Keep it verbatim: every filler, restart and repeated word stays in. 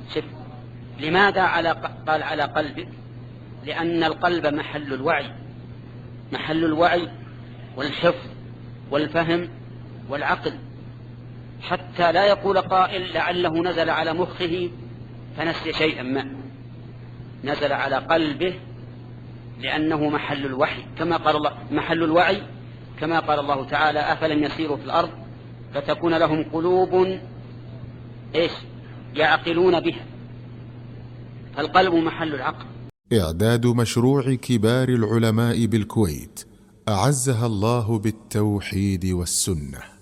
شف لماذا على قال على قلبك؟ لأن القلب محل الوعي، محل الوعي والحفظ والفهم والعقل، حتى لا يقول قائل لعله نزل على مخه فنسي شيئا ما. نزل على قلبه لأنه محل الوحي كما قال الله، محل الوعي كما قال الله تعالى: أفلم يسيروا في الأرض فتكون لهم قلوب إيش يعقلون بها. فالقلب محل العقل. إعداد مشروع كبار العلماء بالكويت أعزها الله بالتوحيد والسنة.